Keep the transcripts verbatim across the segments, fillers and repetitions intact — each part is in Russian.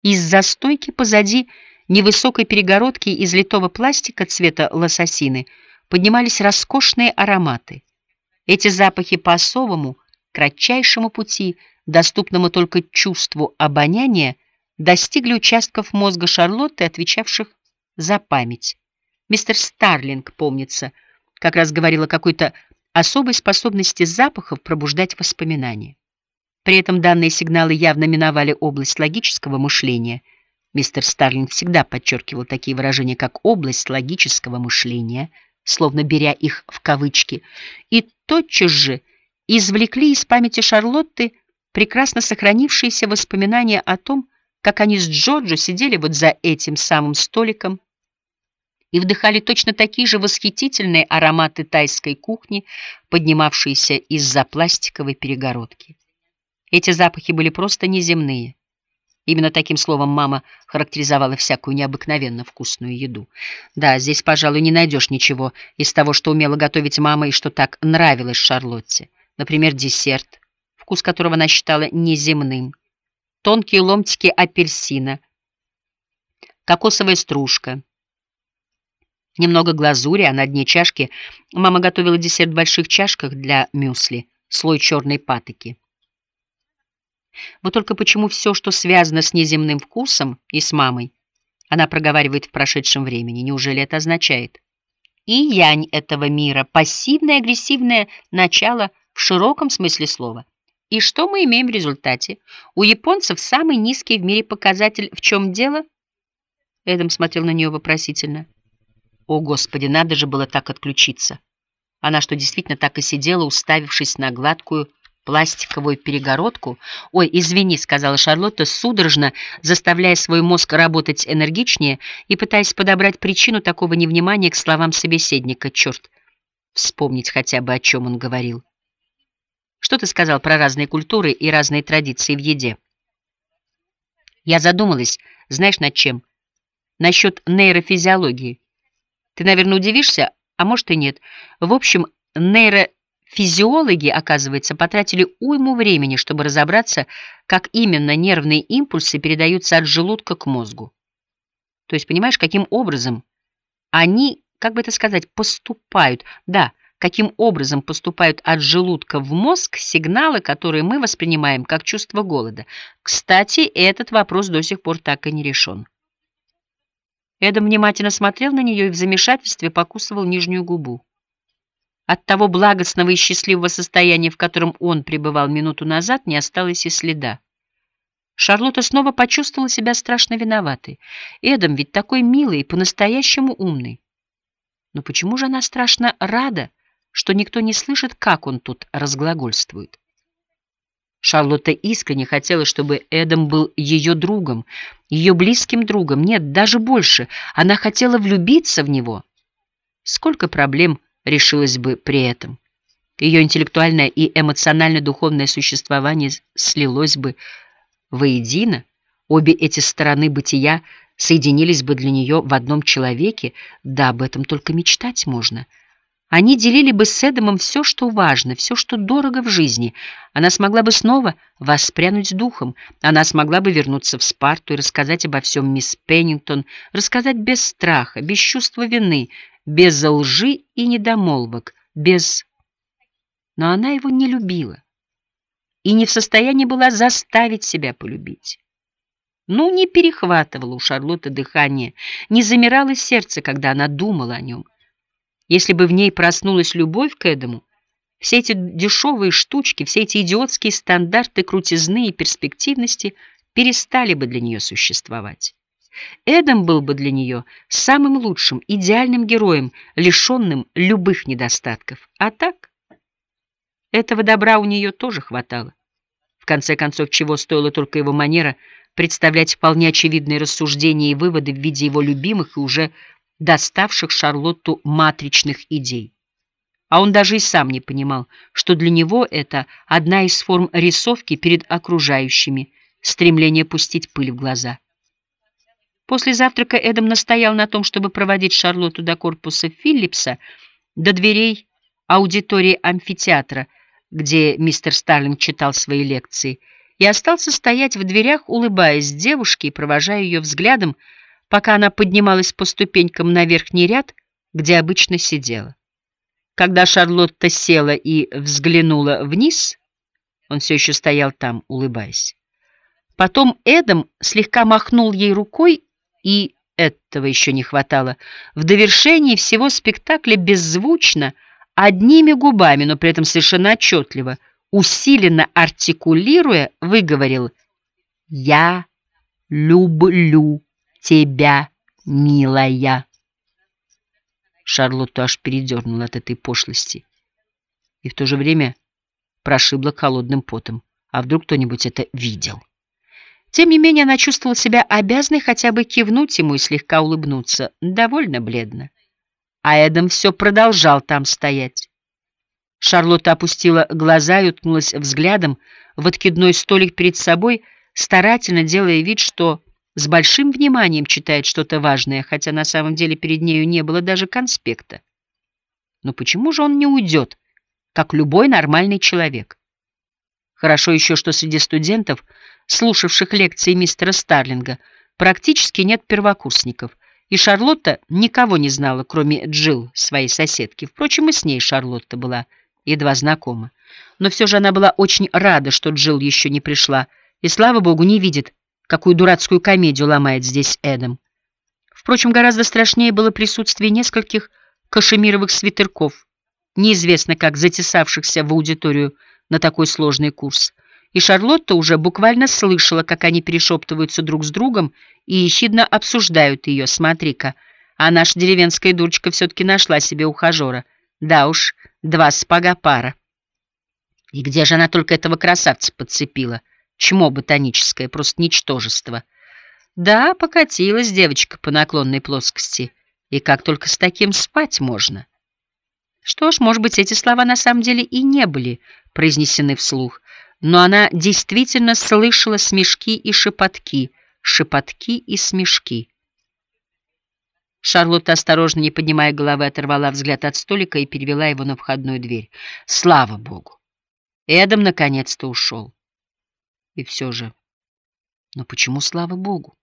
Из-за стойки позади невысокой перегородки из литого пластика цвета лососины поднимались роскошные ароматы. Эти запахи по особому, кратчайшему пути, доступному только чувству обоняния, достигли участков мозга Шарлотты, отвечавших за память. Мистер Старлинг, помнится, как раз говорил о какой-то особой способности запахов пробуждать воспоминания. При этом данные сигналы явно миновали область логического мышления. Мистер Старлинг всегда подчеркивал такие выражения, как «область логического мышления», словно беря их в кавычки, и тотчас же извлекли из памяти Шарлотты прекрасно сохранившиеся воспоминания о том, как они с Джорджо сидели вот за этим самым столиком и вдыхали точно такие же восхитительные ароматы тайской кухни, поднимавшиеся из-за пластиковой перегородки. Эти запахи были просто неземные. Именно таким словом мама характеризовала всякую необыкновенно вкусную еду. Да, здесь, пожалуй, не найдешь ничего из того, что умела готовить мама и что так нравилось Шарлотте. Например, десерт, вкус которого она считала неземным, тонкие ломтики апельсина, кокосовая стружка, немного глазури, а на дне чашки мама готовила десерт в больших чашках для мюсли, слой черной патоки. Вот только почему все, что связано с неземным вкусом и с мамой, она проговаривает в прошедшем времени? Неужели это означает? И янь этого мира, пассивное агрессивное начало в широком смысле слова. И что мы имеем в результате? У японцев самый низкий в мире показатель. В чем дело? Эдам смотрел на нее вопросительно. О, Господи, надо же было так отключиться. Она что, действительно так и сидела, уставившись на гладкую пластиковую перегородку? «Ой, извини», — сказала Шарлотта, судорожно заставляя свой мозг работать энергичнее и пытаясь подобрать причину такого невнимания к словам собеседника. Черт, вспомнить хотя бы, о чем он говорил. «Что ты сказал про разные культуры и разные традиции в еде?» Я задумалась, знаешь, над чем? Насчет нейрофизиологии. Ты, наверное, удивишься, а может и нет. В общем, нейрофизиология Физиологи, оказывается, потратили уйму времени, чтобы разобраться, как именно нервные импульсы передаются от желудка к мозгу. То есть, понимаешь, каким образом они, как бы это сказать, поступают, да, каким образом поступают от желудка в мозг сигналы, которые мы воспринимаем как чувство голода. Кстати, этот вопрос до сих пор так и не решен. Эдам внимательно смотрел на нее и в замешательстве покусывал нижнюю губу. От того благостного и счастливого состояния, в котором он пребывал минуту назад, не осталось и следа. Шарлотта снова почувствовала себя страшно виноватой. Эдам ведь такой милый и по-настоящему умный. Но почему же она страшно рада, что никто не слышит, как он тут разглагольствует? Шарлотта искренне хотела, чтобы Эдам был ее другом, ее близким другом. Нет, даже больше. Она хотела влюбиться в него. Сколько проблем решилось бы при этом. Ее интеллектуальное и эмоционально-духовное существование слилось бы воедино, обе эти стороны бытия соединились бы для нее в одном человеке, да об этом только мечтать можно. Они делили бы с Эдамом все, что важно, все, что дорого в жизни. Она смогла бы снова воспрянуть духом, она смогла бы вернуться в Спарту и рассказать обо всем мисс Пеннингтон, рассказать без страха, без чувства вины, без лжи и недомолвок, без... Но она его не любила и не в состоянии была заставить себя полюбить. Ну, не перехватывало у Шарлотты дыхание, не замирало сердце, когда она думала о нем. Если бы в ней проснулась любовь к Эдаму, все эти дешевые штучки, все эти идиотские стандарты крутизны и перспективности перестали бы для нее существовать. Эдам был бы для нее самым лучшим, идеальным героем, лишенным любых недостатков. А так, этого добра у нее тоже хватало. В конце концов, чего стоила только его манера представлять вполне очевидные рассуждения и выводы в виде его любимых и уже доставших Шарлотту матричных идей. А он даже и сам не понимал, что для него это одна из форм рисовки перед окружающими, стремление пустить пыль в глаза. После завтрака Эдам настоял на том, чтобы проводить Шарлотту до корпуса Филлипса, до дверей аудитории амфитеатра, где мистер Старлинг читал свои лекции, и остался стоять в дверях, улыбаясь девушке и провожая ее взглядом, пока она поднималась по ступенькам на верхний ряд, где обычно сидела. Когда Шарлотта села и взглянула вниз, он все еще стоял там, улыбаясь. Потом Эдам слегка махнул ей рукой, и этого еще не хватало. В довершении всего спектакля беззвучно, одними губами, но при этом совершенно отчетливо, усиленно артикулируя, выговорил: «Я люблю тебя, милая». Шарлотту аж передернула от этой пошлости и в то же время прошибла холодным потом. А вдруг кто-нибудь это видел? Тем не менее, она чувствовала себя обязанной хотя бы кивнуть ему и слегка улыбнуться, довольно бледно. А Эдам все продолжал там стоять. Шарлотта опустила глаза и уткнулась взглядом в откидной столик перед собой, старательно делая вид, что с большим вниманием читает что-то важное, хотя на самом деле перед нею не было даже конспекта. Но почему же он не уйдет, как любой нормальный человек? Хорошо еще, что среди студентов, слушавших лекции мистера Старлинга, практически нет первокурсников, и Шарлотта никого не знала, кроме Джилл, своей соседки. Впрочем, и с ней Шарлотта была едва знакома. Но все же она была очень рада, что Джилл еще не пришла, и, слава богу, не видит, какую дурацкую комедию ломает здесь Эдам. Впрочем, гораздо страшнее было присутствие нескольких кашемировых свитерков, неизвестно как затесавшихся в аудиторию на такой сложный курс. И Шарлотта уже буквально слышала, как они перешептываются друг с другом и ехидно обсуждают ее. Смотри-ка, а наша деревенская дурочка все-таки нашла себе ухажера. Да уж, два сапога пара. И где же она только этого красавца подцепила? Чмо ботаническое, просто ничтожество. Да, покатилась девочка по наклонной плоскости. И как только с таким спать можно? Что ж, может быть, эти слова на самом деле и не были произнесены вслух, но она действительно слышала смешки и шепотки, шепотки и смешки. Шарлотта, осторожно, не поднимая головы, оторвала взгляд от столика и перевела его на входную дверь. Слава богу! Эдам наконец-то ушел. И все же... Но почему слава богу?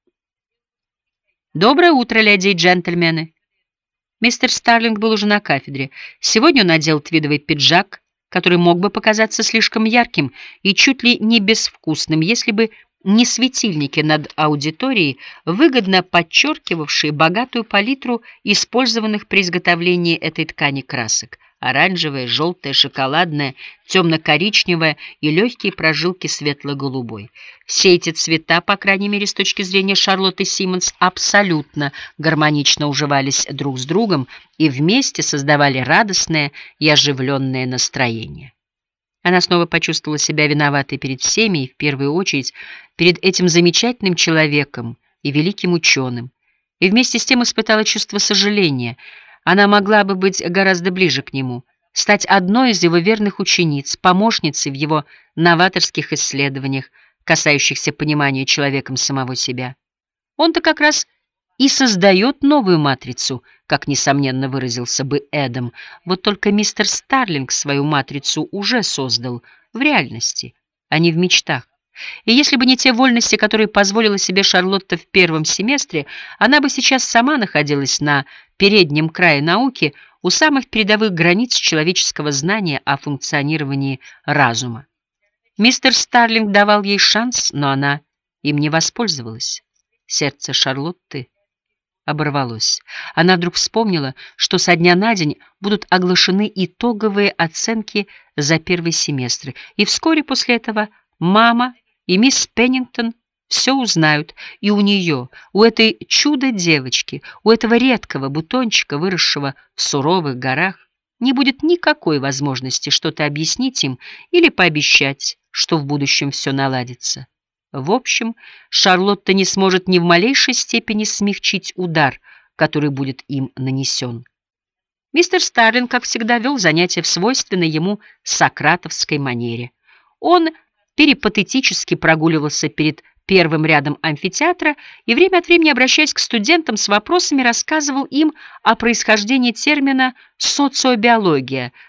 Доброе утро, леди и джентльмены! Мистер Старлинг был уже на кафедре. Сегодня он надел твидовый пиджак, который мог бы показаться слишком ярким и чуть ли не безвкусным, если бы не светильники над аудиторией, выгодно подчеркивавшие богатую палитру использованных при изготовлении этой ткани красок: оранжевая, желтая, шоколадная, темно-коричневая и легкие прожилки светло-голубой. Все эти цвета, по крайней мере с точки зрения Шарлотты Симмонс, абсолютно гармонично уживались друг с другом и вместе создавали радостное и оживленное настроение. Она снова почувствовала себя виноватой перед всеми и в первую очередь перед этим замечательным человеком и великим ученым, и вместе с тем испытала чувство сожаления. Она могла бы быть гораздо ближе к нему, стать одной из его верных учениц, помощницей в его новаторских исследованиях, касающихся понимания человеком самого себя. Он-то как раз и создает новую матрицу, как, несомненно, выразился бы Эдам. Вот только мистер Старлинг свою матрицу уже создал в реальности, а не в мечтах. И если бы не те вольности, которые позволила себе Шарлотта в первом семестре, она бы сейчас сама находилась на переднем крае науки, у самых передовых границ человеческого знания о функционировании разума. Мистер Старлинг давал ей шанс, но она им не воспользовалась. Сердце Шарлотты оборвалось. Она вдруг вспомнила, что со дня на день будут оглашены итоговые оценки за первый семестр, и вскоре после этого мама и мисс Пеннингтон все узнают, и у нее, у этой чудо-девочки, у этого редкого бутончика, выросшего в суровых горах, не будет никакой возможности что-то объяснить им или пообещать, что в будущем все наладится. В общем, Шарлотта не сможет ни в малейшей степени смягчить удар, который будет им нанесен. Мистер Старлинг, как всегда, вел занятия в свойственной ему сократовской манере. Он перипатетически прогуливался перед первым рядом амфитеатра и время от времени, обращаясь к студентам с вопросами, рассказывал им о происхождении термина «социобиология»,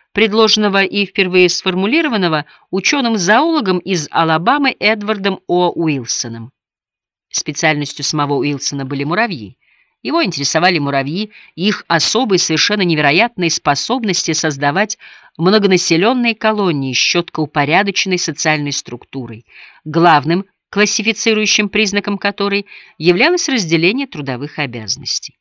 предложенного и впервые сформулированного ученым-зоологом из Алабамы Эдвардом О. Уилсоном. Специальностью самого Уилсона были муравьи. Его интересовали муравьи и их особые, совершенно невероятные способности создавать многонаселенные колонии с четко упорядоченной социальной структурой, главным классифицирующим признаком которой являлось разделение трудовых обязанностей.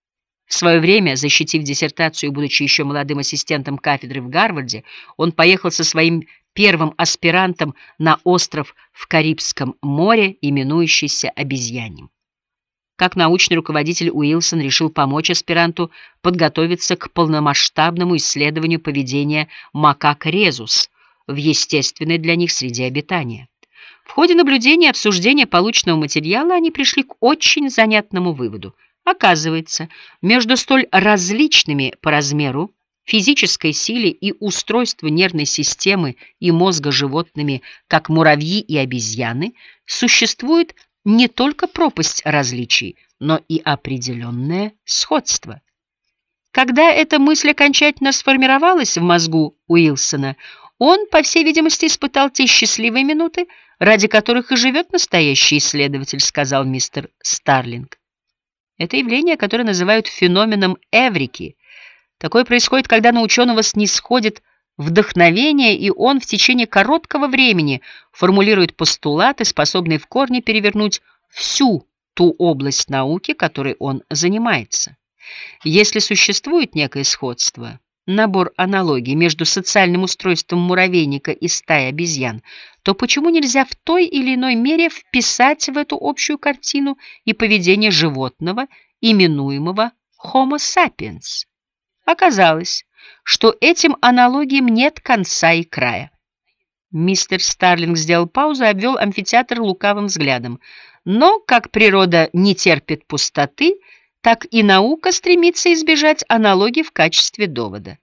В свое время, защитив диссертацию и будучи еще молодым ассистентом кафедры в Гарварде, он поехал со своим первым аспирантом на остров в Карибском море, именующийся Обезьяньем. Как научный руководитель Уилсон решил помочь аспиранту подготовиться к полномасштабному исследованию поведения макак резус в естественной для них среде обитания. В ходе наблюдения и обсуждения полученного материала они пришли к очень занятному выводу. Оказывается, между столь различными по размеру, физической силе и устройству нервной системы и мозга животными, как муравьи и обезьяны, существует не только пропасть различий, но и определенное сходство. Когда эта мысль окончательно сформировалась в мозгу Уилсона, он, по всей видимости, испытал те счастливые минуты, ради которых и живет настоящий исследователь, сказал мистер Старлинг. Это явление, которое называют феноменом Эврики. Такое происходит, когда на ученого снисходит вдохновение, и он в течение короткого времени формулирует постулаты, способные в корне перевернуть всю ту область науки, которой он занимается. Если существует некое сходство, набор аналогий между социальным устройством муравейника и стаи обезьян, то почему нельзя в той или иной мере вписать в эту общую картину и поведение животного, именуемого Homo sapiens? Оказалось, что этим аналогиям нет конца и края. Мистер Старлинг сделал паузу и обвел амфитеатр лукавым взглядом. Но, как природа не терпит пустоты, так и наука стремится избежать аналогий в качестве довода.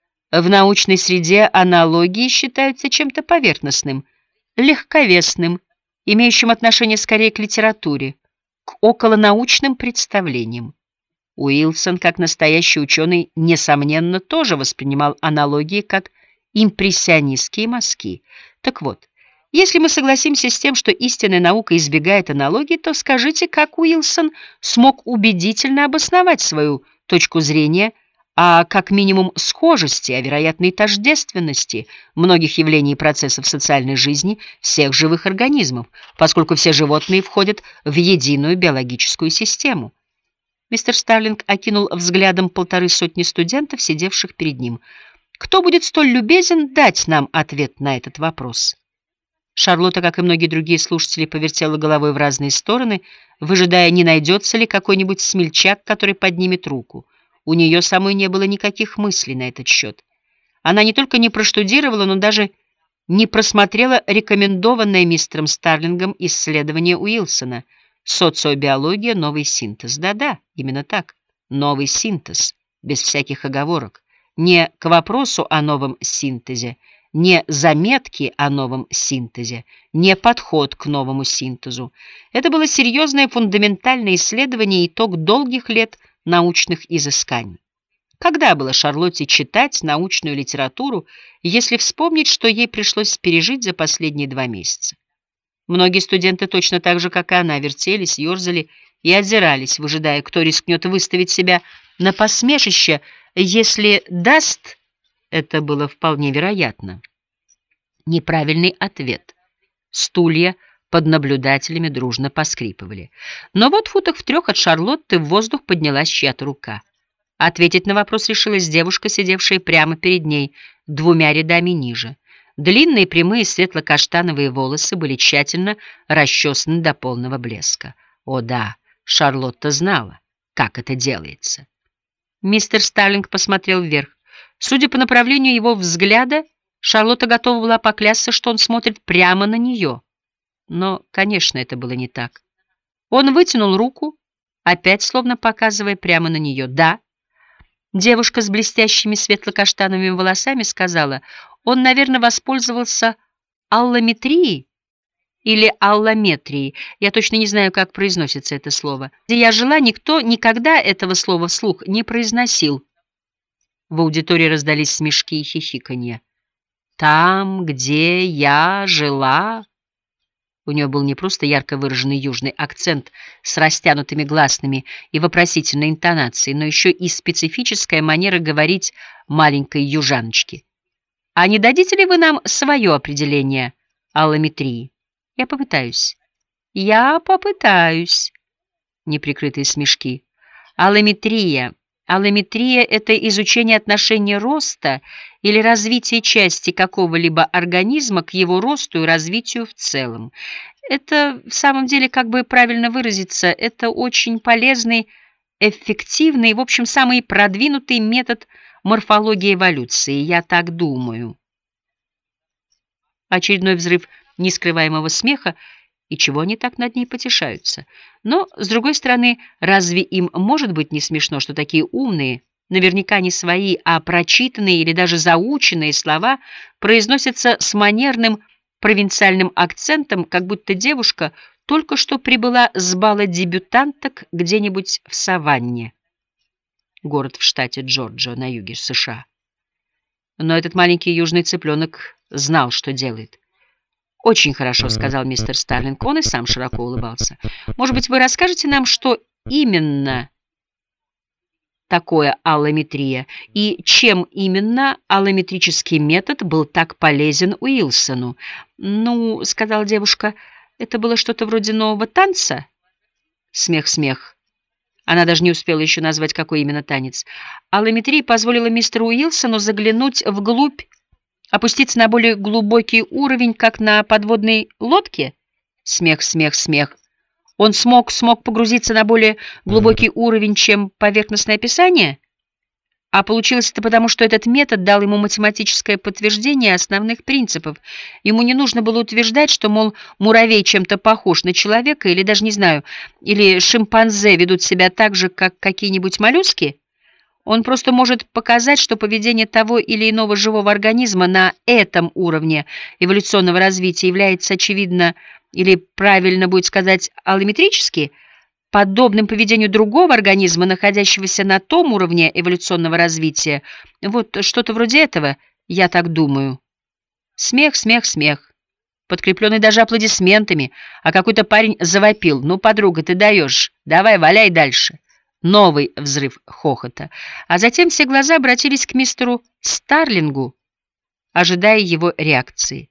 В научной среде аналогии считаются чем-то поверхностным, легковесным, имеющим отношение скорее к литературе, к околонаучным представлениям. Уилсон, как настоящий ученый, несомненно, тоже воспринимал аналогии как импрессионистские мазки. Так вот, если мы согласимся с тем, что истинная наука избегает аналогий, то скажите, как Уилсон смог убедительно обосновать свою точку зрения о, как минимум, схожести, а вероятно и тождественности многих явлений и процессов социальной жизни всех живых организмов, поскольку все животные входят в единую биологическую систему. Мистер Старлинг окинул взглядом полторы сотни студентов, сидевших перед ним. Кто будет столь любезен дать нам ответ на этот вопрос? Шарлотта, как и многие другие слушатели, повертела головой в разные стороны, выжидая, не найдется ли какой-нибудь смельчак, который поднимет руку. У нее самой не было никаких мыслей на этот счет. Она не только не проштудировала, но даже не просмотрела рекомендованное мистером Старлингом исследование Уилсона «Социобиология. Новый синтез». Да-да, именно так. Новый синтез, без всяких оговорок. Не к вопросу о новом синтезе, не заметки о новом синтезе, не подход к новому синтезу. Это было серьезное фундаментальное исследование и итог долгих лет научных изысканий. Когда было Шарлотте читать научную литературу, если вспомнить, что ей пришлось пережить за последние два месяца? Многие студенты точно так же, как и она, вертелись, ерзали и озирались, выжидая, кто рискнет выставить себя на посмешище, если даст, это было вполне вероятно, неправильный ответ. Стулья под наблюдателями дружно поскрипывали. Но вот в футах в трех от Шарлотты в воздух поднялась чья-то рука. Ответить на вопрос решилась девушка, сидевшая прямо перед ней, двумя рядами ниже. Длинные прямые светло-каштановые волосы были тщательно расчесаны до полного блеска. О да, Шарлотта знала, как это делается. Мистер Старлинг посмотрел вверх. Судя по направлению его взгляда, Шарлотта готова была поклясться, что он смотрит прямо на нее. Но, конечно, это было не так. Он вытянул руку, опять словно показывая прямо на нее. «Да». Девушка с блестящими светло-каштановыми волосами сказала: «Он, наверное, воспользовался аллометрией или аллометрией. Я точно не знаю, как произносится это слово. Где я жила, никто никогда этого слова вслух не произносил». В аудитории раздались смешки и хихиканье. «Там, где я жила...» У нее был не просто ярко выраженный южный акцент с растянутыми гласными и вопросительной интонацией, но еще и специфическая манера говорить маленькой южаночки. «А не дадите ли вы нам свое определение аллометрии?» «Я попытаюсь». «Я попытаюсь». Неприкрытые смешки. Аллометрия. Аллометрия — это изучение отношения роста или развития части какого-либо организма к его росту и развитию в целом. Это, в самом деле, как бы правильно выразиться, это очень полезный, эффективный и, в общем, самый продвинутый метод морфологии эволюции, я так думаю. Очередной взрыв нескрываемого смеха, и чего они так над ней потешаются? Но, с другой стороны, разве им может быть не смешно, что такие умные, наверняка не свои, а прочитанные или даже заученные слова произносятся с манерным провинциальным акцентом, как будто девушка только что прибыла с бала дебютанток где-нибудь в Саванне, город в штате Джорджия на юге США. Но этот маленький южный цыпленок знал, что делает. «Очень хорошо», — сказал мистер Старлинг. Он и сам широко улыбался. «Может быть, вы расскажете нам, что именно такое аллометрия и чем именно аллометрический метод был так полезен Уилсону?» «Ну, — сказала девушка, — это было что-то вроде нового танца?» Смех, смех. Она даже не успела еще назвать, какой именно танец. Аллометрия позволила мистеру Уилсону заглянуть вглубь, опуститься на более глубокий уровень, как на подводной лодке? Смех, смех, смех. Он смог, смог погрузиться на более глубокий уровень, чем поверхностное описание? А получилось это потому, что этот метод дал ему математическое подтверждение основных принципов. Ему не нужно было утверждать, что, мол, муравей чем-то похож на человека, или даже, не знаю, или шимпанзе ведут себя так же, как какие-нибудь моллюски. Он просто может показать, что поведение того или иного живого организма на этом уровне эволюционного развития является, очевидно, или правильно будет сказать, аллометрически, подобным поведению другого организма, находящегося на том уровне эволюционного развития. Вот что-то вроде этого, я так думаю. Смех, смех, смех, подкрепленный даже аплодисментами, а какой-то парень завопил: «Ну, подруга, ты даешь, давай, валяй дальше». Новый взрыв хохота, а затем все глаза обратились к мистеру Старлингу, ожидая его реакции.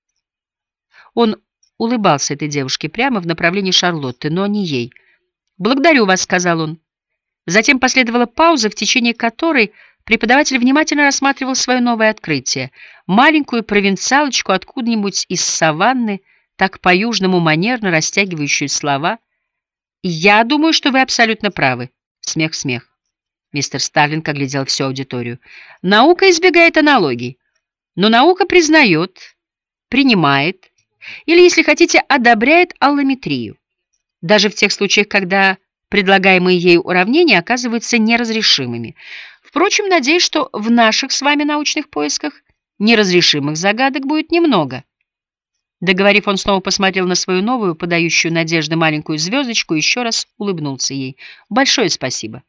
Он улыбался этой девушке прямо в направлении Шарлотты, но не ей. «Благодарю вас», — сказал он. Затем последовала пауза, в течение которой преподаватель внимательно рассматривал свое новое открытие, маленькую провинциалочку откуда-нибудь из саванны, так по-южному манерно растягивающую слова. «Я думаю, что вы абсолютно правы». Смех, смех. Мистер Старлинг оглядел всю аудиторию. «Наука избегает аналогий, но наука признает, принимает, или, если хотите, одобряет аллометрию, даже в тех случаях, когда предлагаемые ей уравнения оказываются неразрешимыми. Впрочем, надеюсь, что в наших с вами научных поисках неразрешимых загадок будет немного». Договорив, он снова посмотрел на свою новую, подающую надежды маленькую звездочку, и еще раз улыбнулся ей. «Большое спасибо».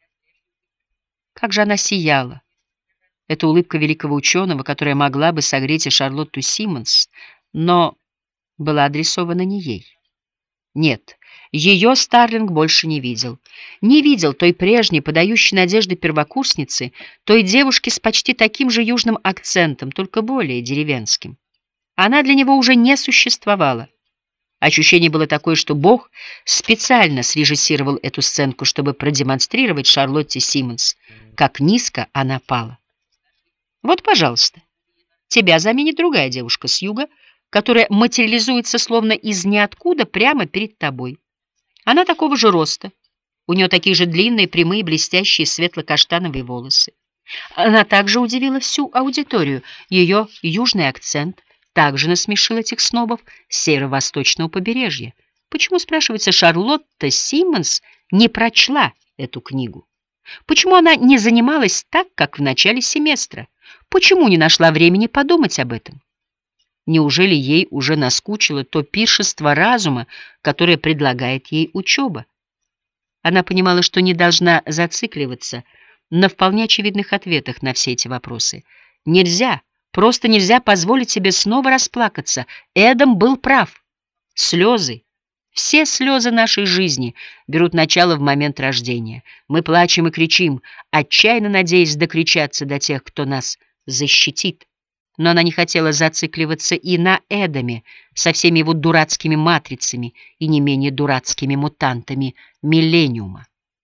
Как же она сияла! Эта улыбка великого ученого, которая могла бы согреть и Шарлотту Симмонс, но была адресована не ей. Нет, ее Старлинг больше не видел. Не видел той прежней, подающей надежды первокурсницы, той девушки с почти таким же южным акцентом, только более деревенским. Она для него уже не существовала. Ощущение было такое, что Бог специально срежиссировал эту сценку, чтобы продемонстрировать Шарлотте Симмонс, как низко она пала. Вот, пожалуйста, тебя заменит другая девушка с юга, которая материализуется словно из ниоткуда прямо перед тобой. Она такого же роста, у нее такие же длинные, прямые, блестящие светло-каштановые волосы. Она также удивила всю аудиторию, ее южный акцент также насмешил этих снобов с северо-восточного побережья. Почему, спрашивается, Шарлотта Симмонс не прочла эту книгу? Почему она не занималась так, как в начале семестра? Почему не нашла времени подумать об этом? Неужели ей уже наскучило то пиршество разума, которое предлагает ей учеба? Она понимала, что не должна зацикливаться на вполне очевидных ответах на все эти вопросы. Нельзя, просто нельзя позволить себе снова расплакаться. Эдам был прав. Слезы, все слезы нашей жизни берут начало в момент рождения. Мы плачем и кричим, отчаянно надеясь докричаться до тех, кто нас защитит. Но она не хотела зацикливаться и на Эдаме со всеми его дурацкими матрицами и не менее дурацкими мутантами миллениума.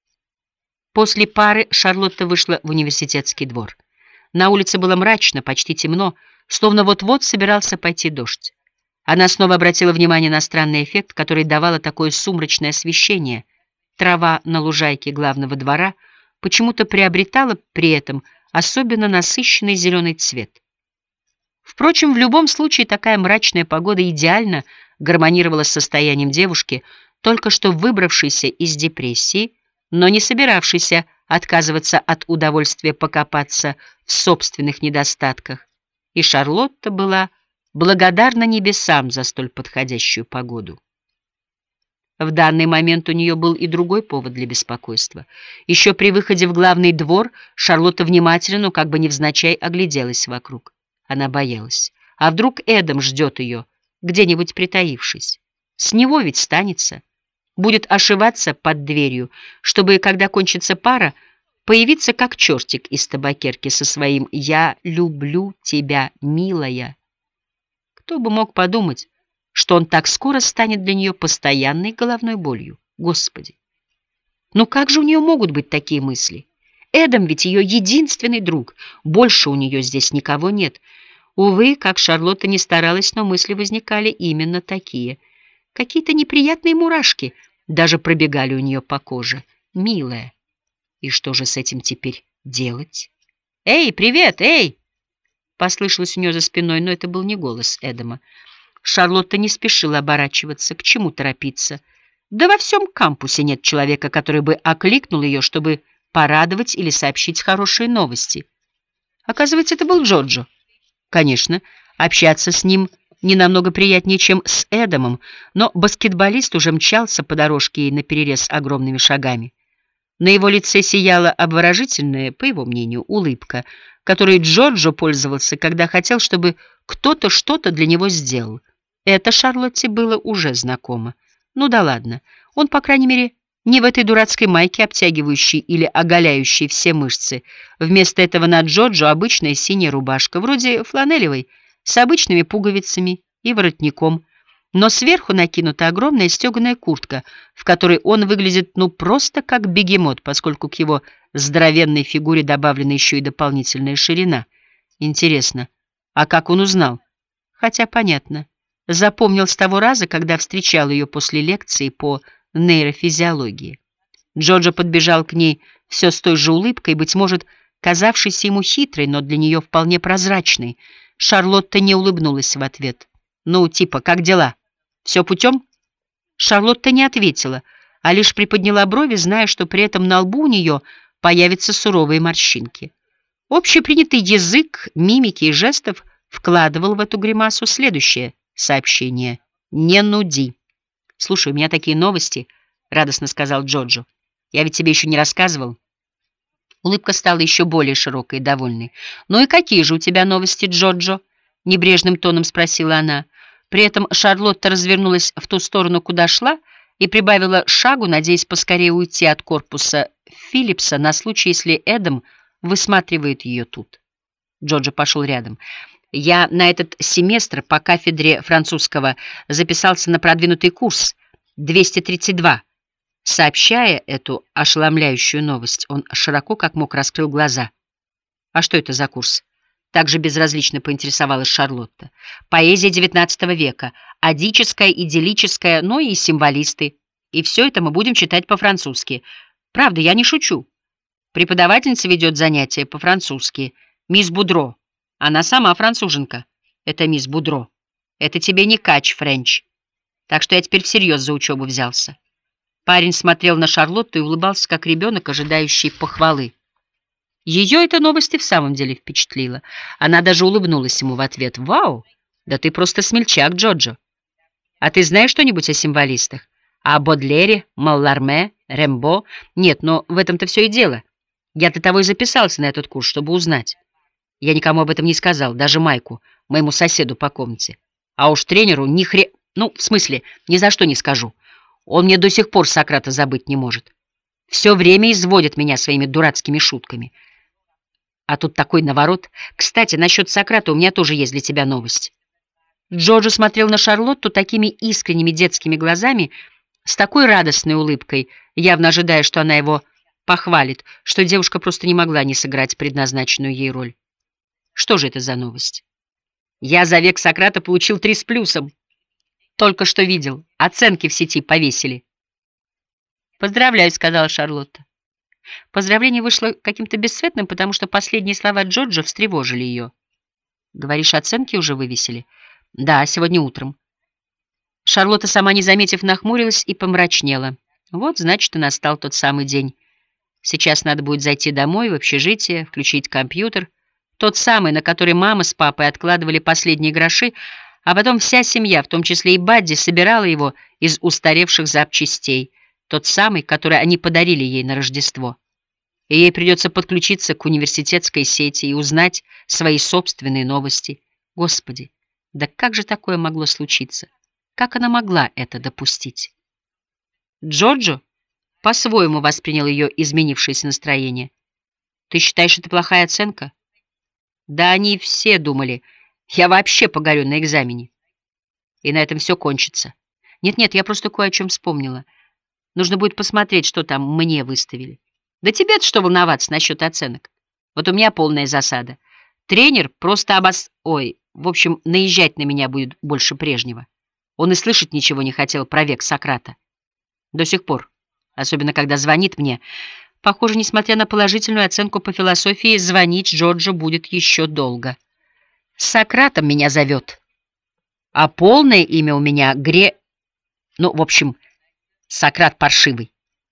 После пары Шарлотта вышла в университетский двор. На улице было мрачно, почти темно, словно вот-вот собирался пойти дождь. Она снова обратила внимание на странный эффект, который давало такое сумрачное освещение. Трава на лужайке главного двора почему-то приобретала при этом особенно насыщенный зеленый цвет. Впрочем, в любом случае такая мрачная погода идеально гармонировала с состоянием девушки, только что выбравшейся из депрессии, но не собиравшейся отказываться от удовольствия покопаться в собственных недостатках. И Шарлотта была благодарна небесам за столь подходящую погоду. В данный момент у нее был и другой повод для беспокойства. Еще при выходе в главный двор Шарлотта внимательно, но как бы невзначай, огляделась вокруг. Она боялась. А вдруг Эдам ждет ее, где-нибудь притаившись? С него ведь станется. Будет ошиваться под дверью, чтобы, когда кончится пара, появиться как чертик из табакерки со своим «Я люблю тебя, милая». Кто бы мог подумать, что он так скоро станет для нее постоянной головной болью? Господи! Ну как же у нее могут быть такие мысли? Эдам ведь ее единственный друг. Больше у нее здесь никого нет. Увы, как Шарлотта не старалась, но мысли возникали именно такие. Какие-то неприятные мурашки даже пробегали у нее по коже. Милая. И что же с этим теперь делать? «Эй, привет, эй!» Послышалось у нее за спиной, но это был не голос Эдама. Шарлотта не спешила оборачиваться. К чему торопиться? Да во всем кампусе нет человека, который бы окликнул ее, чтобы порадовать или сообщить хорошие новости. Оказывается, это был Джоджо. Конечно, общаться с ним не намного приятнее, чем с Эдамом, но баскетболист уже мчался по дорожке ей наперерез огромными шагами. На его лице сияла обворожительная, по его мнению, улыбка, которой Джоджо пользовался, когда хотел, чтобы кто-то что-то для него сделал. Это Шарлотте было уже знакомо. Ну да ладно, он, по крайней мере, не в этой дурацкой майке, обтягивающей или оголяющей все мышцы. Вместо этого на Джоджо обычная синяя рубашка, вроде фланелевой, с обычными пуговицами и воротником, но сверху накинута огромная стеганая куртка, в которой он выглядит ну просто как бегемот, поскольку к его здоровенной фигуре добавлена еще и дополнительная ширина. Интересно, а как он узнал? Хотя понятно. Запомнил с того раза, когда встречал ее после лекции по нейрофизиологии. Джоджо подбежал к ней все с той же улыбкой, быть может, казавшейся ему хитрой, но для нее вполне прозрачной. Шарлотта не улыбнулась в ответ. «Ну, типа, как дела? Все путем?» Шарлотта не ответила, а лишь приподняла брови, зная, что при этом на лбу у нее появятся суровые морщинки. Общепринятый язык, мимики и жестов вкладывал в эту гримасу следующее сообщение: «Не нуди». «Слушай, у меня такие новости», — радостно сказал Джоджо. «Я ведь тебе еще не рассказывал». Улыбка стала еще более широкой и довольной. «Ну и какие же у тебя новости, Джоджо?» — небрежным тоном спросила она. При этом Шарлотта развернулась в ту сторону, куда шла, и прибавила шагу, надеясь поскорее уйти от корпуса Филлипса на случай, если Эдам высматривает ее тут. Джоджо пошел рядом. «Я на этот семестр по кафедре французского записался на продвинутый курс двести тридцать два». Сообщая эту ошеломляющую новость, он широко как мог раскрыл глаза. «А что это за курс?» Также безразлично поинтересовалась Шарлотта. «Поэзия девятнадцатого века, адическая, идиллическая, но и символисты. И все это мы будем читать по-французски. Правда, я не шучу. Преподавательница ведет занятия по-французски. Мисс Будро. Она сама француженка. Это мисс Будро. Это тебе не кач френч. Так что я теперь всерьез за учебу взялся». Парень смотрел на Шарлотту и улыбался, как ребенок, ожидающий похвалы. Ее эта новость и в самом деле впечатлила. Она даже улыбнулась ему в ответ. «Вау! Да ты просто смельчак, Джоджо. А ты знаешь что-нибудь о символистах? О Бодлере, Малларме, Рембо? Нет, но в этом-то все и дело. Я для того и записался на этот курс, чтобы узнать. Я никому об этом не сказал, даже Майку, моему соседу по комнате. А уж тренеру ни хре... Ну, в смысле, ни за что не скажу. Он мне до сих пор Сократа забыть не может. Все время изводит меня своими дурацкими шутками. А тут такой наворот. Кстати, насчет Сократа у меня тоже есть для тебя новость. Джорджо смотрел на Шарлотту такими искренними детскими глазами, с такой радостной улыбкой, явно ожидая, что она его похвалит, что девушка просто не могла не сыграть предназначенную ей роль. Что же это за новость? Я за век Сократа получил три с плюсом. Только что видел. Оценки в сети повесили. «Поздравляю», — сказала Шарлотта. Поздравление вышло каким-то бесцветным, потому что последние слова Джорджа встревожили ее. «Говоришь, оценки уже вывесили?» «Да, сегодня утром». Шарлотта, сама не заметив, нахмурилась и помрачнела. Вот, значит, и настал тот самый день. Сейчас надо будет зайти домой, в общежитие, включить компьютер. Тот самый, на который мама с папой откладывали последние гроши, а потом вся семья, в том числе и Бадди, собирала его из устаревших запчастей. Тот самый, который они подарили ей на Рождество. И ей придется подключиться к университетской сети и узнать свои собственные новости. Господи, да как же такое могло случиться? Как она могла это допустить? Джорджо по-своему воспринял ее изменившееся настроение. «Ты считаешь, это плохая оценка?» «Да они все думали, я вообще погорю на экзамене. И на этом все кончится. Нет-нет, я просто кое о чем вспомнила. Нужно будет посмотреть, что там мне выставили. Да тебе-то что волноваться насчет оценок? Вот у меня полная засада. Тренер просто обос... Ой, в общем, наезжать на меня будет больше прежнего. Он и слышать ничего не хотел про век Сократа. До сих пор. Особенно, когда звонит мне. Похоже, несмотря на положительную оценку по философии, звонить Джорджо будет еще долго. Сократом меня зовет. А полное имя у меня Гре... Ну, в общем, Сократ паршивый.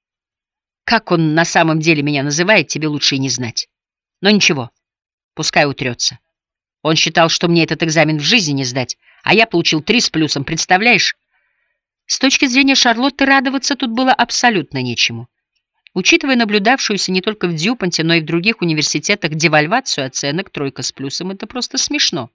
Как он на самом деле меня называет, тебе лучше и не знать. Но ничего, пускай утрется. Он считал, что мне этот экзамен в жизни не сдать, а я получил три с плюсом, представляешь? С точки зрения Шарлотты радоваться тут было абсолютно нечему. Учитывая наблюдавшуюся не только в Дьюпонте, но и в других университетах девальвацию оценок, тройка с плюсом — это просто смешно.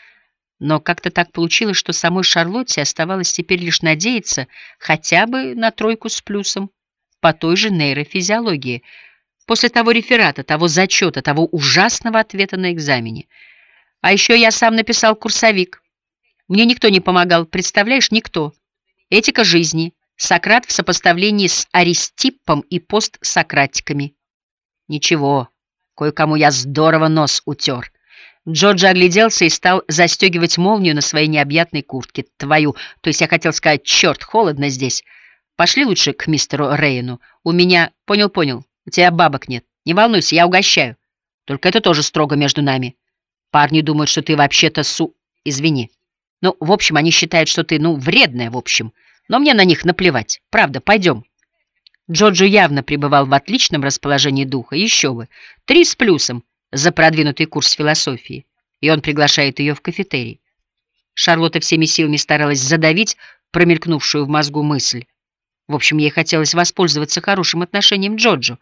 Но как-то так получилось, что самой Шарлотте оставалось теперь лишь надеяться хотя бы на тройку с плюсом по той же нейрофизиологии, после того реферата, того зачета, того ужасного ответа на экзамене. А еще я сам написал курсовик. Мне никто не помогал, представляешь, никто. Этика жизни. Сократ в сопоставлении с Аристиппом и постсократиками. Ничего, кое-кому я здорово нос утер. Джорджо огляделся и стал застегивать молнию на своей необъятной куртке. Твою, то есть я хотел сказать, черт, холодно здесь. Пошли лучше к мистеру Рейну. У меня... Понял, понял. У тебя бабок нет. Не волнуйся, я угощаю. Только это тоже строго между нами. Парни думают, что ты вообще-то су... Извини. Ну, в общем, они считают, что ты, ну, вредная, в общем. Но мне на них наплевать. Правда, пойдем. Джорджо явно пребывал в отличном расположении духа. Еще бы. Три с плюсом за продвинутый курс философии. И он приглашает ее в кафетерий. Шарлотта всеми силами старалась задавить промелькнувшую в мозгу мысль. В общем, ей хотелось воспользоваться хорошим отношением Джорджо.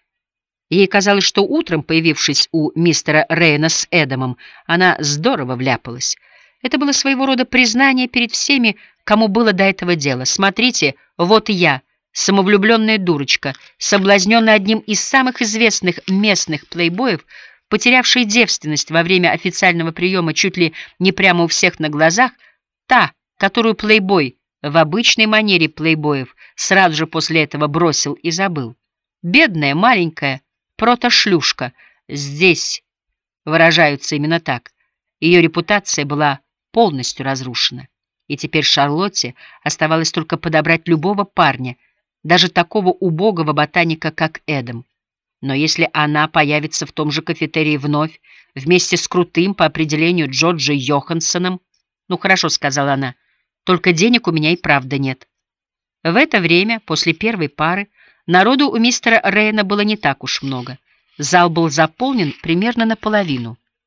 Ей казалось, что утром, появившись у мистера Рейна с Эдамом, она здорово вляпалась. Это было своего рода признание перед всеми, кому было до этого дела. Смотрите, вот я, самовлюбленная дурочка, соблазненная одним из самых известных местных плейбоев, потерявшая девственность во время официального приема чуть ли не прямо у всех на глазах, та, которую плейбой в обычной манере плейбоев сразу же после этого бросил и забыл. Бедная, маленькая протошлюшка, здесь выражаются именно так. Ее репутация была полностью разрушена. И теперь Шарлотте оставалось только подобрать любого парня, даже такого убогого ботаника, как Эдам. Но если она появится в том же кафетерии вновь, вместе с крутым по определению Джорджо Йоханссоном, ну хорошо, сказала она, только денег у меня и правда нет. В это время, после первой пары, народу у мистера Рейна было не так уж много. Зал был заполнен примерно наполовину.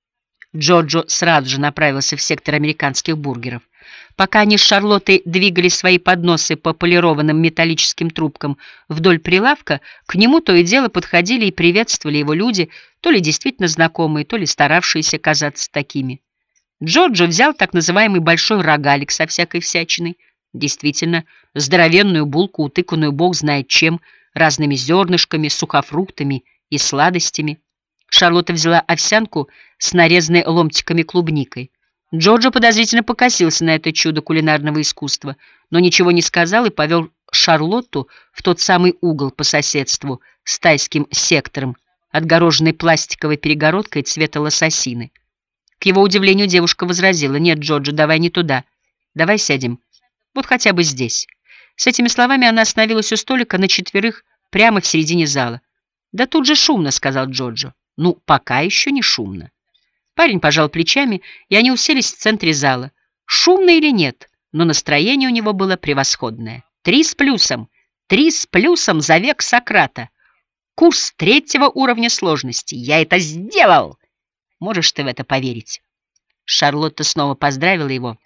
Джоджо сразу же направился в сектор американских бургеров. Пока они с Шарлоттой двигали свои подносы по полированным металлическим трубкам вдоль прилавка, к нему то и дело подходили и приветствовали его люди, то ли действительно знакомые, то ли старавшиеся казаться такими. Джоджо взял так называемый большой рогалик со всякой всячиной, действительно здоровенную булку, утыканную бог знает чем, разными зернышками, сухофруктами и сладостями. Шарлотта взяла овсянку с нарезанной ломтиками клубникой. Джоджо подозрительно покосился на это чудо кулинарного искусства, но ничего не сказал и повел Шарлотту в тот самый угол по соседству с тайским сектором, отгороженный пластиковой перегородкой цвета лососины. К его удивлению девушка возразила: «Нет, Джоджо, давай не туда. Давай сядем. Вот хотя бы здесь». С этими словами она остановилась у столика на четверых прямо в середине зала. «Да тут же шумно», — сказал Джоджо. «Ну, пока еще не шумно». Парень пожал плечами, и они уселись в центре зала. Шумно или нет, но настроение у него было превосходное. Три с плюсом. Три с плюсом за век Сократа. Курс третьего уровня сложности. Я это сделал! Можешь ты в это поверить? Шарлотта снова поздравила его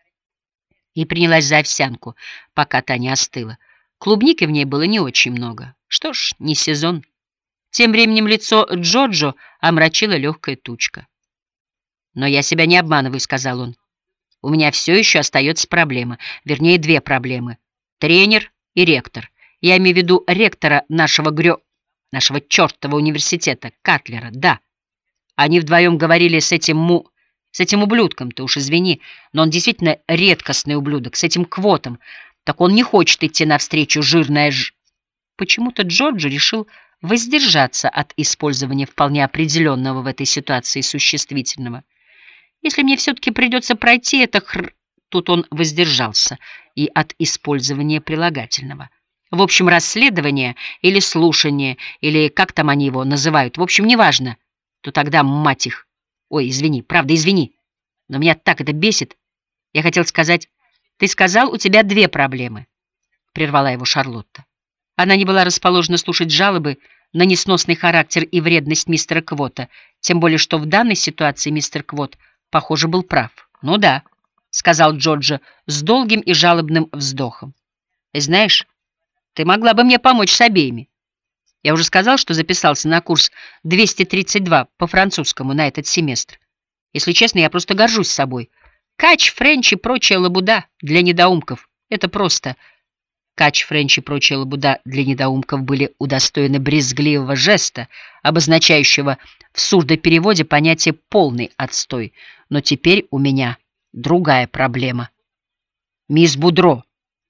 и принялась за овсянку, пока та не остыла. Клубники в ней было не очень много. Что ж, не сезон. Тем временем лицо Джоджо омрачила легкая тучка. «Но я себя не обманываю», — сказал он. «У меня все еще остается проблема. Вернее, две проблемы. Тренер и ректор. Я имею в виду ректора нашего грё... нашего чертова университета, Катлера, да. Они вдвоем говорили с этим му... с этим ублюдком, ты уж извини, но он действительно редкостный ублюдок, с этим Квотом. Так он не хочет идти навстречу, жирная ж...» Почему-то Джорджо решил воздержаться от использования вполне определенного в этой ситуации существительного. «Если мне все-таки придется пройти это хр...» Тут он воздержался и от использования прилагательного. В общем, расследование или слушание, или как там они его называют, в общем, неважно, то тогда, мать их... Ой, извини, правда, извини, но меня так это бесит. Я хотел сказать... Ты сказал, у тебя две проблемы, — прервала его Шарлотта. Она не была расположена слушать жалобы на несносный характер и вредность мистера Квота, тем более что в данной ситуации мистер Квот, похоже, был прав. «Ну да», — сказал Джорджо с долгим и жалобным вздохом. «Знаешь, ты могла бы мне помочь с обеими. Я уже сказал, что записался на курс двести тридцать два по французскому на этот семестр. Если честно, я просто горжусь собой. Кач, френч и прочая лабуда для недоумков. Это просто...» Кач, френч и прочая лабуда для недоумков были удостоены брезгливого жеста, обозначающего в сурдопереводе понятие «полный отстой». Но теперь у меня другая проблема. Мисс Будро.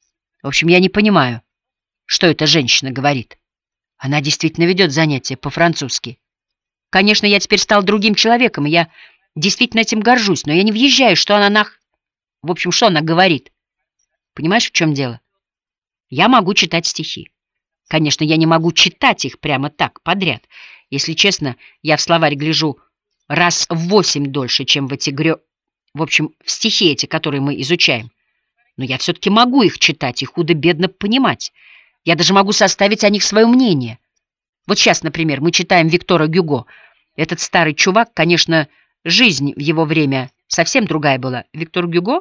В общем, я не понимаю, что эта женщина говорит. Она действительно ведет занятия по-французски. Конечно, я теперь стал другим человеком, и я действительно этим горжусь, но я не въезжаю, что она нах... В общем, что она говорит. Понимаешь, в чем дело? Я могу читать стихи. Конечно, я не могу читать их прямо так, подряд. Если честно, я в словарь гляжу раз в восемь дольше, чем в эти грё... В общем, в стихи эти, которые мы изучаем. Но я все-таки могу их читать и худо-бедно понимать. Я даже могу составить о них свое мнение. Вот сейчас, например, мы читаем Виктора Гюго. Этот старый чувак, конечно, жизнь в его время совсем другая была. Виктор Гюго?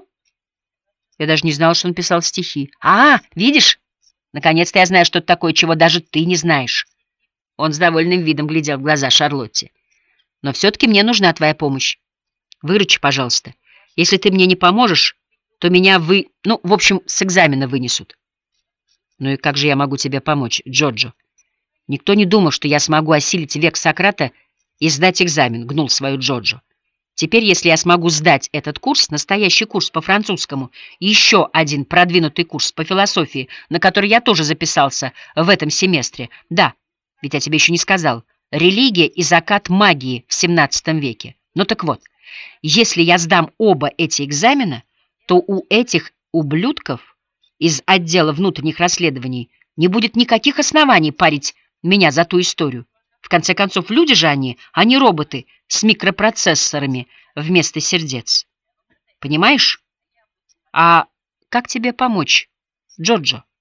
Я даже не знала, что он писал стихи. А, видишь? Наконец-то я знаю что-то такое, чего даже ты не знаешь. Он с довольным видом глядел в глаза Шарлотте. Но все-таки мне нужна твоя помощь. Выручи, пожалуйста. Если ты мне не поможешь, то меня вы... Ну, в общем, с экзамена вынесут. Ну и как же я могу тебе помочь, Джоджо? Никто не думал, что я смогу осилить век Сократа и сдать экзамен, гнул свою Джоджо. Теперь, если я смогу сдать этот курс, настоящий курс по французскому, и еще один продвинутый курс по философии, на который я тоже записался в этом семестре. Да, ведь я тебе еще не сказал. Религия и закат магии в семнадцатом веке. Ну так вот, если я сдам оба эти экзамена, то у этих ублюдков из отдела внутренних расследований не будет никаких оснований парить меня за ту историю. В конце концов, люди же они, а не роботы с микропроцессорами вместо сердец. Понимаешь? А как тебе помочь, Джоджо?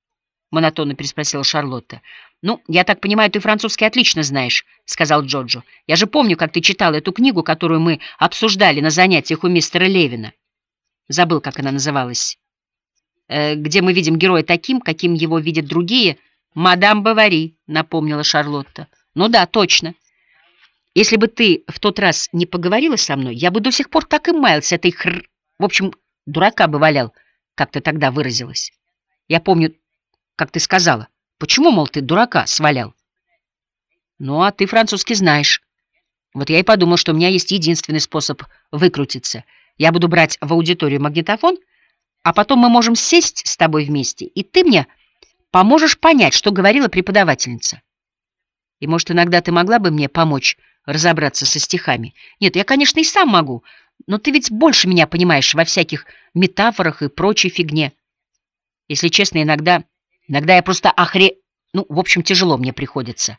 — монотонно переспросила Шарлотта. «Ну, я так понимаю, ты французский отлично знаешь», — сказал Джорджо. «Я же помню, как ты читал эту книгу, которую мы обсуждали на занятиях у мистера Левина. Забыл, как она называлась. Э, где мы видим героя таким, каким его видят другие. «Мадам Бовари», — напомнила Шарлотта. «Ну да, точно. Если бы ты в тот раз не поговорила со мной, я бы до сих пор так и маялся этой хр... В общем, дурака бы валял, как ты тогда выразилась. Я помню, как ты сказала. Почему, мол, ты дурака свалял? Ну, а ты французский знаешь. Вот я и подумал, что у меня есть единственный способ выкрутиться. Я буду брать в аудиторию магнитофон, а потом мы можем сесть с тобой вместе, и ты мне поможешь понять, что говорила преподавательница. И, может, иногда ты могла бы мне помочь разобраться со стихами? Нет, я, конечно, и сам могу, но ты ведь больше меня понимаешь во всяких метафорах и прочей фигне. Если честно, иногда... Иногда я просто охре... Ну, в общем, тяжело мне приходится.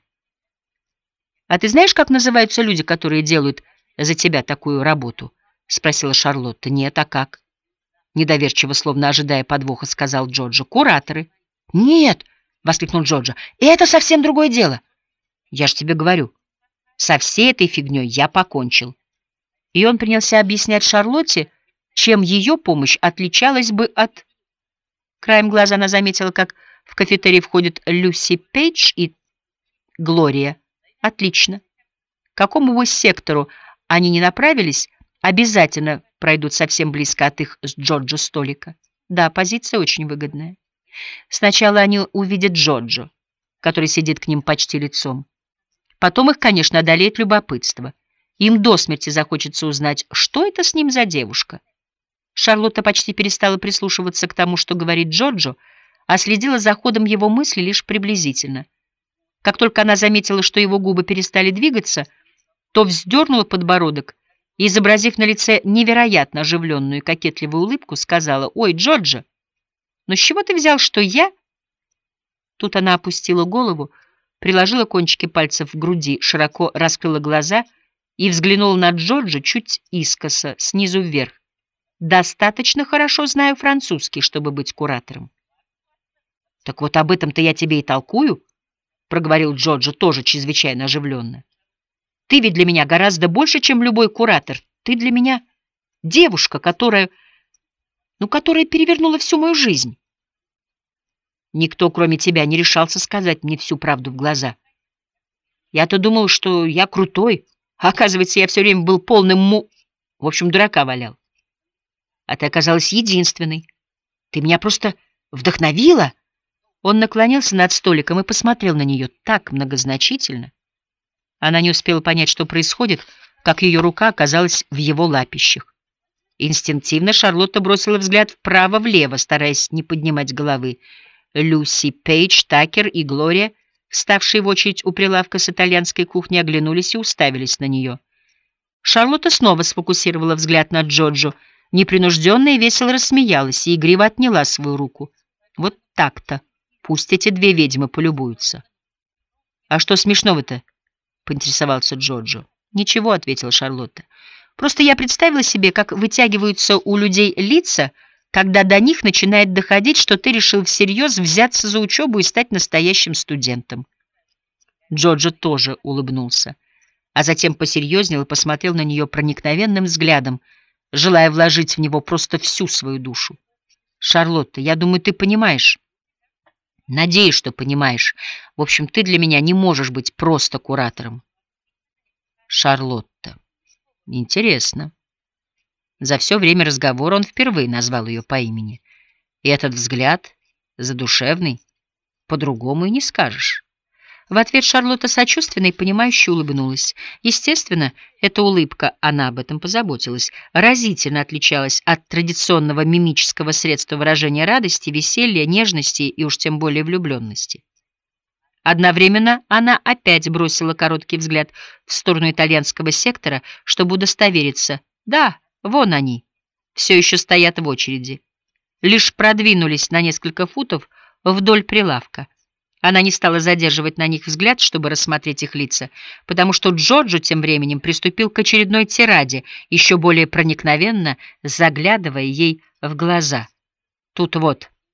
А ты знаешь, как называются люди, которые делают за тебя такую работу? Спросила Шарлотта. Нет, а как? Недоверчиво, словно ожидая подвоха, сказал Джорджо. Кураторы. Нет, воскликнул Джорджо. Это совсем другое дело. Я же тебе говорю, со всей этой фигней я покончил. И он принялся объяснять Шарлотте, чем ее помощь отличалась бы от... Краем глаза она заметила, как в кафетерий входят Люси Пейдж и Глория. Отлично. К какому бы сектору они ни направились, обязательно пройдут совсем близко от их с Джорджо столика. Да, позиция очень выгодная. Сначала они увидят Джорджо, который сидит к ним почти лицом. Потом их, конечно, одолеет любопытство. Им до смерти захочется узнать, что это с ним за девушка. Шарлотта почти перестала прислушиваться к тому, что говорит Джорджо, а следила за ходом его мысли лишь приблизительно. Как только она заметила, что его губы перестали двигаться, то вздернула подбородок и, изобразив на лице невероятно оживленную и кокетливую улыбку, сказала: «Ой, Джорджо, ну с чего ты взял, что я...» Тут она опустила голову, приложила кончики пальцев к груди, широко раскрыла глаза и взглянула на Джорджо чуть искоса, снизу вверх. «Достаточно хорошо знаю французский, чтобы быть куратором». «Так вот об этом-то я тебе и толкую», — проговорил Джорджо, тоже чрезвычайно оживленно. «Ты ведь для меня гораздо больше, чем любой куратор. Ты для меня девушка, которая... ну, которая перевернула всю мою жизнь. Никто, кроме тебя, не решался сказать мне всю правду в глаза. Я-то думал, что я крутой, а оказывается, я все время был полным му... В общем, дурака валял. А ты оказалась единственной. Ты меня просто вдохновила». Он наклонился над столиком и посмотрел на нее так многозначительно. Она не успела понять, что происходит, как ее рука оказалась в его лапищах. Инстинктивно Шарлотта бросила взгляд вправо-влево, стараясь не поднимать головы. Люси Пейдж, Такер и Глория, вставшие в очередь у прилавка с итальянской кухни, оглянулись и уставились на нее. Шарлотта снова сфокусировала взгляд на Джорджо, непринужденно и весело рассмеялась и игриво отняла свою руку. Вот так-то. Пусть эти две ведьмы полюбуются. — А что смешного-то? — поинтересовался Джорджо. — Ничего, — ответила Шарлотта. — Просто я представила себе, как вытягиваются у людей лица, когда до них начинает доходить, что ты решил всерьез взяться за учебу и стать настоящим студентом. Джорджо тоже улыбнулся, а затем посерьезнел и посмотрел на нее проникновенным взглядом, желая вложить в него просто всю свою душу. — Шарлотта, я думаю, ты понимаешь. Надеюсь, что понимаешь. В общем, ты для меня не можешь быть просто куратором. Шарлотта. Интересно. За все время разговора он впервые назвал ее по имени. И этот взгляд задушевный, по-другому и не скажешь. В ответ Шарлотта сочувственно и понимающе улыбнулась. Естественно, эта улыбка, она об этом позаботилась, разительно отличалась от традиционного мимического средства выражения радости, веселья, нежности и уж тем более влюбленности. Одновременно она опять бросила короткий взгляд в сторону итальянского сектора, чтобы удостовериться. Да, вон они, все еще стоят в очереди. Лишь продвинулись на несколько футов вдоль прилавка. Она не стала задерживать на них взгляд, чтобы рассмотреть их лица, потому что Джорджо тем временем приступил к очередной тираде, еще более проникновенно заглядывая ей в глаза. Тут вот,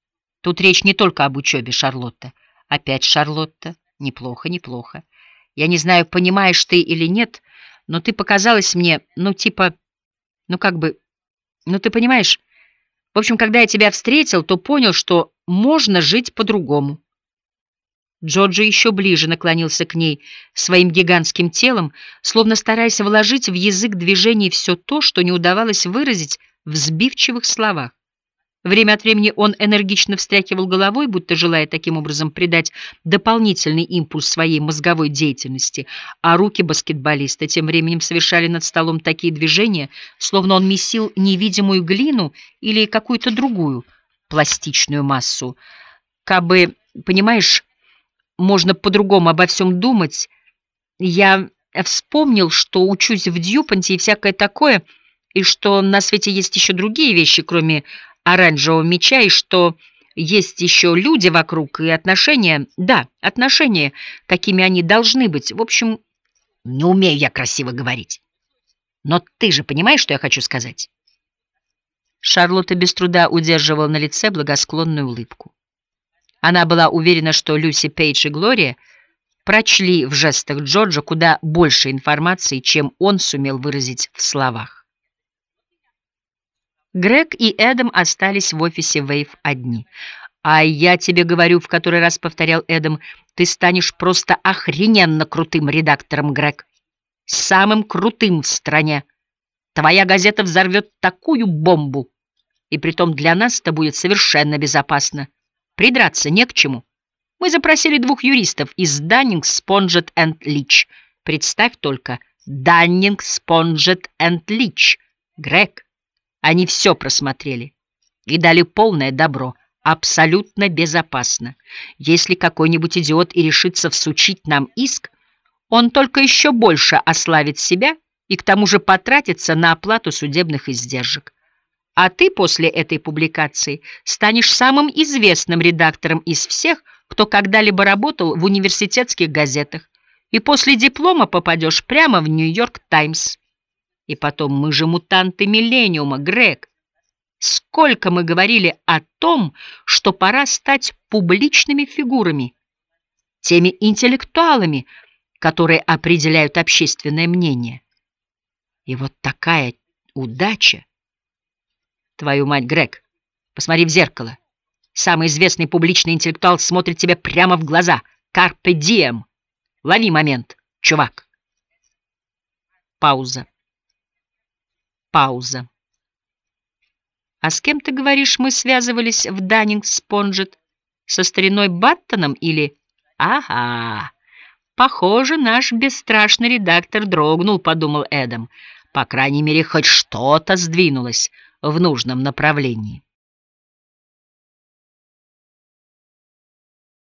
Тут речь не только об учебе, Шарлотта. Опять Шарлотта. Неплохо, неплохо. Я не знаю, понимаешь ты или нет, но ты показалась мне, ну, типа, ну, как бы, ну, ты понимаешь? В общем, когда я тебя встретил, то понял, что можно жить по-другому. Джорджи еще ближе наклонился к ней своим гигантским телом, словно стараясь вложить в язык движений все то, что не удавалось выразить в сбивчивых словах. Время от времени он энергично встряхивал головой, будто желая таким образом придать дополнительный импульс своей мозговой деятельности, а руки баскетболиста тем временем совершали над столом такие движения, словно он месил невидимую глину или какую-то другую пластичную массу. Кабы, понимаешь, можно по-другому обо всем думать, я вспомнил, что учусь в Дьюпонте и всякое такое, и что на свете есть еще другие вещи, кроме оранжевого меча, и что есть еще люди вокруг, и отношения, да, отношения, какими они должны быть. В общем, не умею я красиво говорить. Но ты же понимаешь, что я хочу сказать?» Шарлотта без труда удерживала на лице благосклонную улыбку. Она была уверена, что Люси, Пейдж и Глория прочли в жестах Джорджа куда больше информации, чем он сумел выразить в словах. Грег и Эдам остались в офисе Вейв одни. «А я тебе говорю, — в который раз повторял Эдам, — ты станешь просто охрененно крутым редактором, Грег. Самым крутым в стране. Твоя газета взорвет такую бомбу, и притом для нас это будет совершенно безопасно. Придраться не к чему. Мы запросили двух юристов из Даннинг, Спонджет энд Лич. Представь только, Даннинг, Спонджет энд Лич. Грег, они все просмотрели и дали полное добро. Абсолютно безопасно. Если какой-нибудь идиот и решится всучить нам иск, он только еще больше ославит себя и к тому же потратится на оплату судебных издержек. А ты после этой публикации станешь самым известным редактором из всех, кто когда-либо работал в университетских газетах, и после диплома попадешь прямо в Нью-Йорк Таймс. И потом, мы же мутанты миллениума, Грег. Сколько мы говорили о том, что пора стать публичными фигурами, теми интеллектуалами, которые определяют общественное мнение. И вот такая удача. Твою мать, Грег, посмотри в зеркало. Самый известный публичный интеллектуал смотрит тебе прямо в глаза. Карпе дием. Лови момент, чувак. Пауза. Пауза. А с кем, ты говоришь, мы связывались в Даннинг-Спонджет? Со стариной Баттоном или... Ага, похоже, наш бесстрашный редактор дрогнул, подумал Эдам. По крайней мере, хоть что-то сдвинулось в нужном направлении.